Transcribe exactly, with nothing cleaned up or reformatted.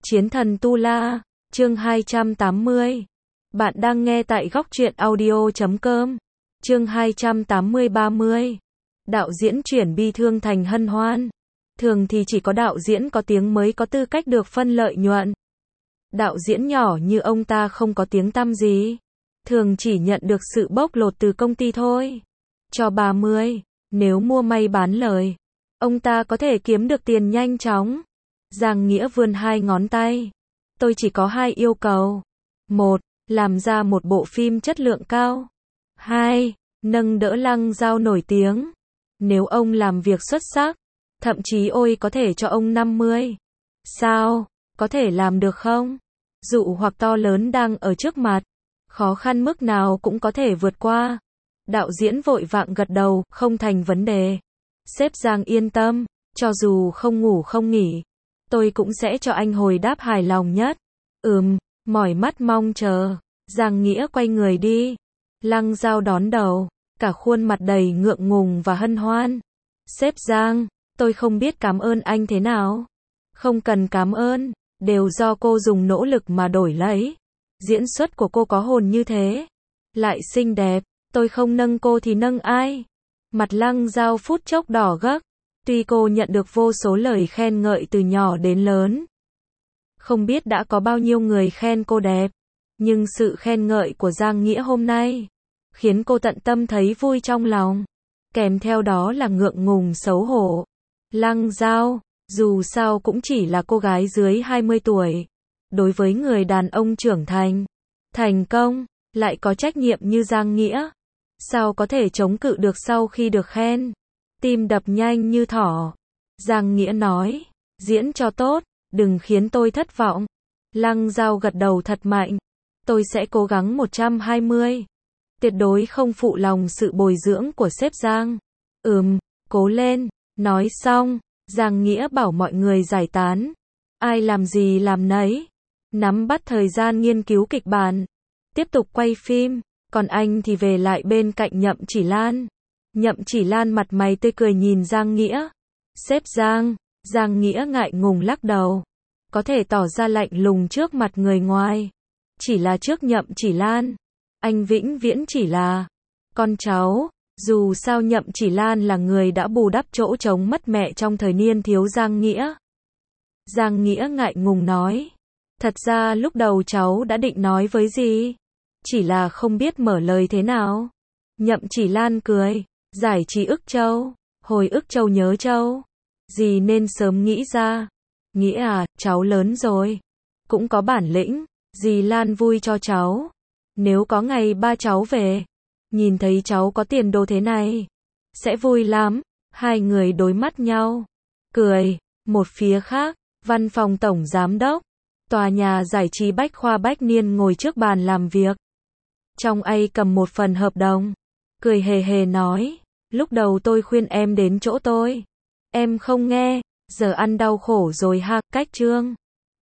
Chiến thần Tu La, chương hai trăm tám mươi. Bạn đang nghe tại góc truyện audio chấm com. Chương hai trăm tám mươi ba mươi. Đạo diễn chuyển bi thương thành hân hoan. Thường thì chỉ có đạo diễn có tiếng mới có tư cách được phân lợi nhuận. Đạo diễn nhỏ như ông ta không có tiếng tăm gì, thường chỉ nhận được sự bóc lột từ công ty thôi. Cho ba mươi, nếu mua may bán lời, ông ta có thể kiếm được tiền nhanh chóng. Giang Nghĩa vươn hai ngón tay. Tôi chỉ có hai yêu cầu. Một, làm ra một bộ phim chất lượng cao. Hai, nâng đỡ Lăng Dao nổi tiếng. Nếu ông làm việc xuất sắc, thậm chí ôi có thể cho ông năm mươi. Sao? Có thể làm được không? Dụ hoặc to lớn đang ở trước mặt, khó khăn mức nào cũng có thể vượt qua. Đạo diễn vội vàng gật đầu, không thành vấn đề. Sếp Giang yên tâm, cho dù không ngủ không nghỉ, tôi cũng sẽ cho anh hồi đáp hài lòng nhất. Ừm, mỏi mắt mong chờ. Giang Nghĩa quay người đi. Lăng Dao đón đầu, cả khuôn mặt đầy ngượng ngùng và hân hoan. Sếp Giang, tôi không biết cảm ơn anh thế nào. Không cần cảm ơn, đều do cô dùng nỗ lực mà đổi lấy. Diễn xuất của cô có hồn như thế, lại xinh đẹp, tôi không nâng cô thì nâng ai? Mặt Lăng Dao phút chốc đỏ gấc. Tuy cô nhận được vô số lời khen ngợi từ nhỏ đến lớn, không biết đã có bao nhiêu người khen cô đẹp, nhưng sự khen ngợi của Giang Nghĩa hôm nay khiến cô tận tâm thấy vui trong lòng, kèm theo đó là ngượng ngùng xấu hổ. Lăng Dao, dù sao cũng chỉ là cô gái dưới hai mươi tuổi, đối với người đàn ông trưởng thành, thành công, lại có trách nhiệm như Giang Nghĩa, sao có thể chống cự được sau khi được khen? Tim đập nhanh như thỏ. Giang Nghĩa nói, diễn cho tốt, đừng khiến tôi thất vọng. Lăng Dao gật đầu thật mạnh. Tôi sẽ cố gắng một trăm hai mươi. Tuyệt đối không phụ lòng sự bồi dưỡng của sếp Giang. Ừm, cố lên. Nói xong, Giang Nghĩa bảo mọi người giải tán. Ai làm gì làm nấy. Nắm bắt thời gian nghiên cứu kịch bản. Tiếp tục quay phim. Còn anh thì về lại bên cạnh Nhậm Chỉ Lan. Nhậm Chỉ Lan mặt mày tươi cười nhìn Giang Nghĩa. Sếp Giang. Giang Nghĩa ngại ngùng lắc đầu. Có thể tỏ ra lạnh lùng trước mặt người ngoài, chỉ là trước Nhậm Chỉ Lan, anh vĩnh viễn chỉ là con cháu. Dù sao Nhậm Chỉ Lan là người đã bù đắp chỗ trống mất mẹ trong thời niên thiếu Giang Nghĩa. Giang Nghĩa ngại ngùng nói. Thật ra lúc đầu cháu đã định nói với gì, chỉ là không biết mở lời thế nào. Nhậm Chỉ Lan cười. Giải trí ức châu, hồi ức châu nhớ châu. Dì nên sớm nghĩ ra. Nghĩa à, cháu lớn rồi, cũng có bản lĩnh, dì Lan vui cho cháu. Nếu có ngày ba cháu về, nhìn thấy cháu có tiền đồ thế này, sẽ vui lắm. Hai người đối mắt nhau, cười. Một phía khác, văn phòng tổng giám đốc, tòa nhà giải trí Bách Khoa Bách Niên ngồi trước bàn làm việc. Trong ấy cầm một phần hợp đồng, cười hề hề nói, lúc đầu tôi khuyên em đến chỗ tôi, em không nghe, giờ ăn đau khổ rồi ha. Cách Trương